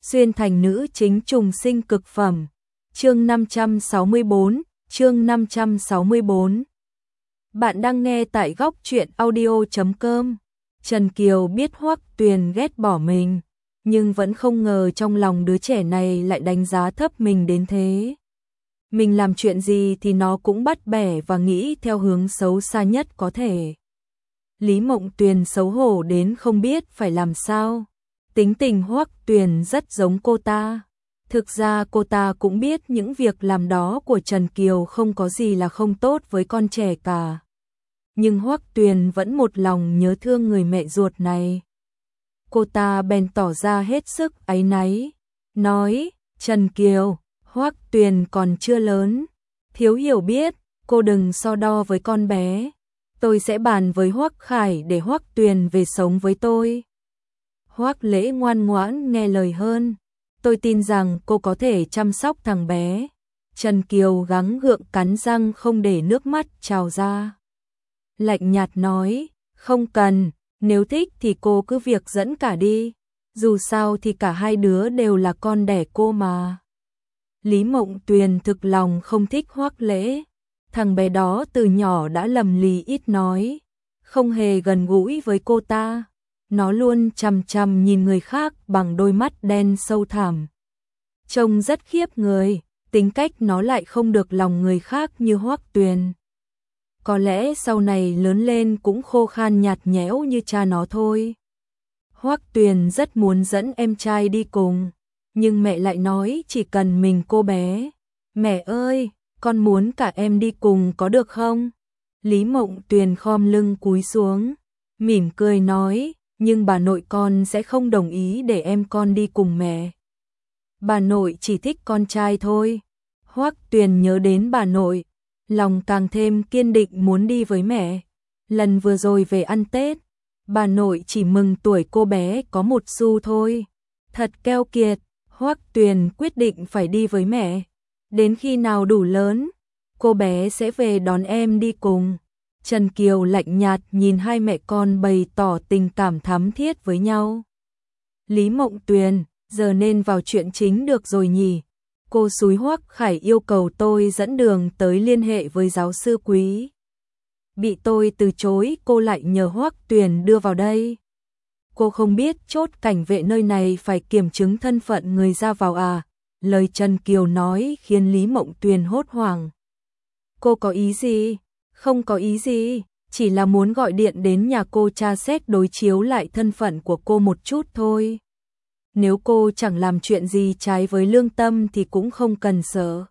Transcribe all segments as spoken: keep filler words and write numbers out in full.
xuyên thành nữ chính trùng sinh cực phẩm. Chương năm trăm sáu mươi tư, chương năm trăm sáu mươi tư. Bạn đang nghe tại góc truyện audio chấm com. Trần Kiều biết Hoắc Tuyền ghét bỏ mình, nhưng vẫn không ngờ trong lòng đứa trẻ này lại đánh giá thấp mình đến thế. Mình làm chuyện gì thì nó cũng bắt bẻ và nghĩ theo hướng xấu xa nhất có thể. Lý Mộng Tuyền xấu hổ đến không biết phải làm sao. Tính tình Hoắc Tuyền rất giống cô ta. Thực ra cô ta cũng biết những việc làm đó của Trần Kiều không có gì là không tốt với con trẻ cả. Nhưng Hoắc Tuyền vẫn một lòng nhớ thương người mẹ ruột này. Cô ta bèn tỏ ra hết sức áy náy, nói, Trần Kiều, Hoắc Tuyền còn chưa lớn, thiếu hiểu biết, cô đừng so đo với con bé. Tôi sẽ bàn với Hoắc Khải để Hoắc Tuyền về sống với tôi. Hoắc Lễ ngoan ngoãn nghe lời hơn. Tôi tin rằng cô có thể chăm sóc thằng bé. Trần Kiều gắng gượng cắn răng không để nước mắt trào ra. Lạnh nhạt nói, không cần, nếu thích thì cô cứ việc dẫn cả đi. Dù sao thì cả hai đứa đều là con đẻ cô mà. Lý Mộng Tuyền thực lòng không thích Hoắc Lễ. Thằng bé đó từ nhỏ đã lầm lì ít nói, không hề gần gũi với cô ta. Nó luôn chằm chằm nhìn người khác bằng đôi mắt đen sâu thẳm. Trông rất khiếp người, tính cách nó lại không được lòng người khác như Hoắc Tuyền. Có lẽ sau này lớn lên cũng khô khan nhạt nhẽo như cha nó thôi. Hoắc Tuyền rất muốn dẫn em trai đi cùng, nhưng mẹ lại nói chỉ cần mình cô bé. Mẹ ơi, con muốn cả em đi cùng có được không? Lý Mộng Tuyền khom lưng cúi xuống, mỉm cười nói, nhưng bà nội con sẽ không đồng ý để em con đi cùng mẹ. Bà nội chỉ thích con trai thôi. Hoắc Tuyền nhớ đến bà nội, lòng càng thêm kiên định muốn đi với mẹ. Lần vừa rồi về ăn Tết, bà nội chỉ mừng tuổi cô bé có một xu thôi. Thật keo kiệt, Hoắc Tuyền quyết định phải đi với mẹ. Đến khi nào đủ lớn, cô bé sẽ về đón em đi cùng. Trần Kiều lạnh nhạt nhìn hai mẹ con bày tỏ tình cảm thắm thiết với nhau. Lý Mộng Tuyền, giờ nên vào chuyện chính được rồi nhỉ. Cô xúi Hoắc Khải yêu cầu tôi dẫn đường tới liên hệ với giáo sư Quý. Bị tôi từ chối, cô lại nhờ Hoắc Tuyền đưa vào đây. Cô không biết chốt cảnh vệ nơi này phải kiểm chứng thân phận người ra vào à? Lời Trần Kiều nói khiến Lý Mộng Tuyền hốt hoảng. Cô có ý gì? Không có ý gì, chỉ là muốn gọi điện đến nhà cô tra xét đối chiếu lại thân phận của cô một chút thôi. Nếu cô chẳng làm chuyện gì trái với lương tâm thì cũng không cần sợ.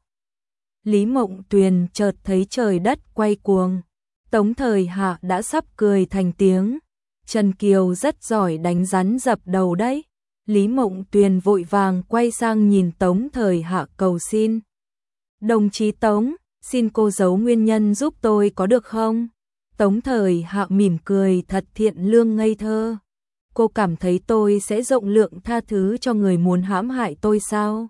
Lý Mộng Tuyền chợt thấy trời đất quay cuồng. Tống Thời Hạ đã sắp cười thành tiếng. Trần Kiều rất giỏi đánh rắn dập đầu đấy. Lý Mộng Tuyền vội vàng quay sang nhìn Tống Thời Hạ cầu xin. Đồng chí Tống, xin cô giấu nguyên nhân giúp tôi có được không? Tống Thời Hạ mỉm cười thật thiện lương ngây thơ. Cô cảm thấy tôi sẽ rộng lượng tha thứ cho người muốn hãm hại tôi sao?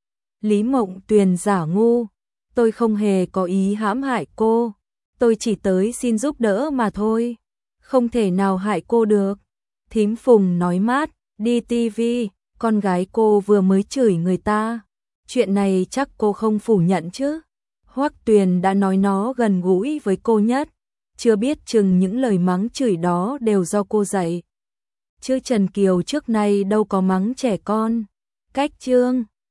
Lý Mộng Tuyền giả ngu. Tôi không hề có ý hãm hại cô. Tôi chỉ tới xin giúp đỡ mà thôi. Không thể nào hại cô được. Thím Phùng nói mát, đi ti vi, con gái cô vừa mới chửi người ta. Chuyện này chắc cô không phủ nhận chứ? Hoắc Tuyền đã nói nó gần gũi với cô nhất. Chưa biết chừng những lời mắng chửi đó đều do cô dạy. Chứ Trần Kiều trước nay đâu có mắng trẻ con. Cách chương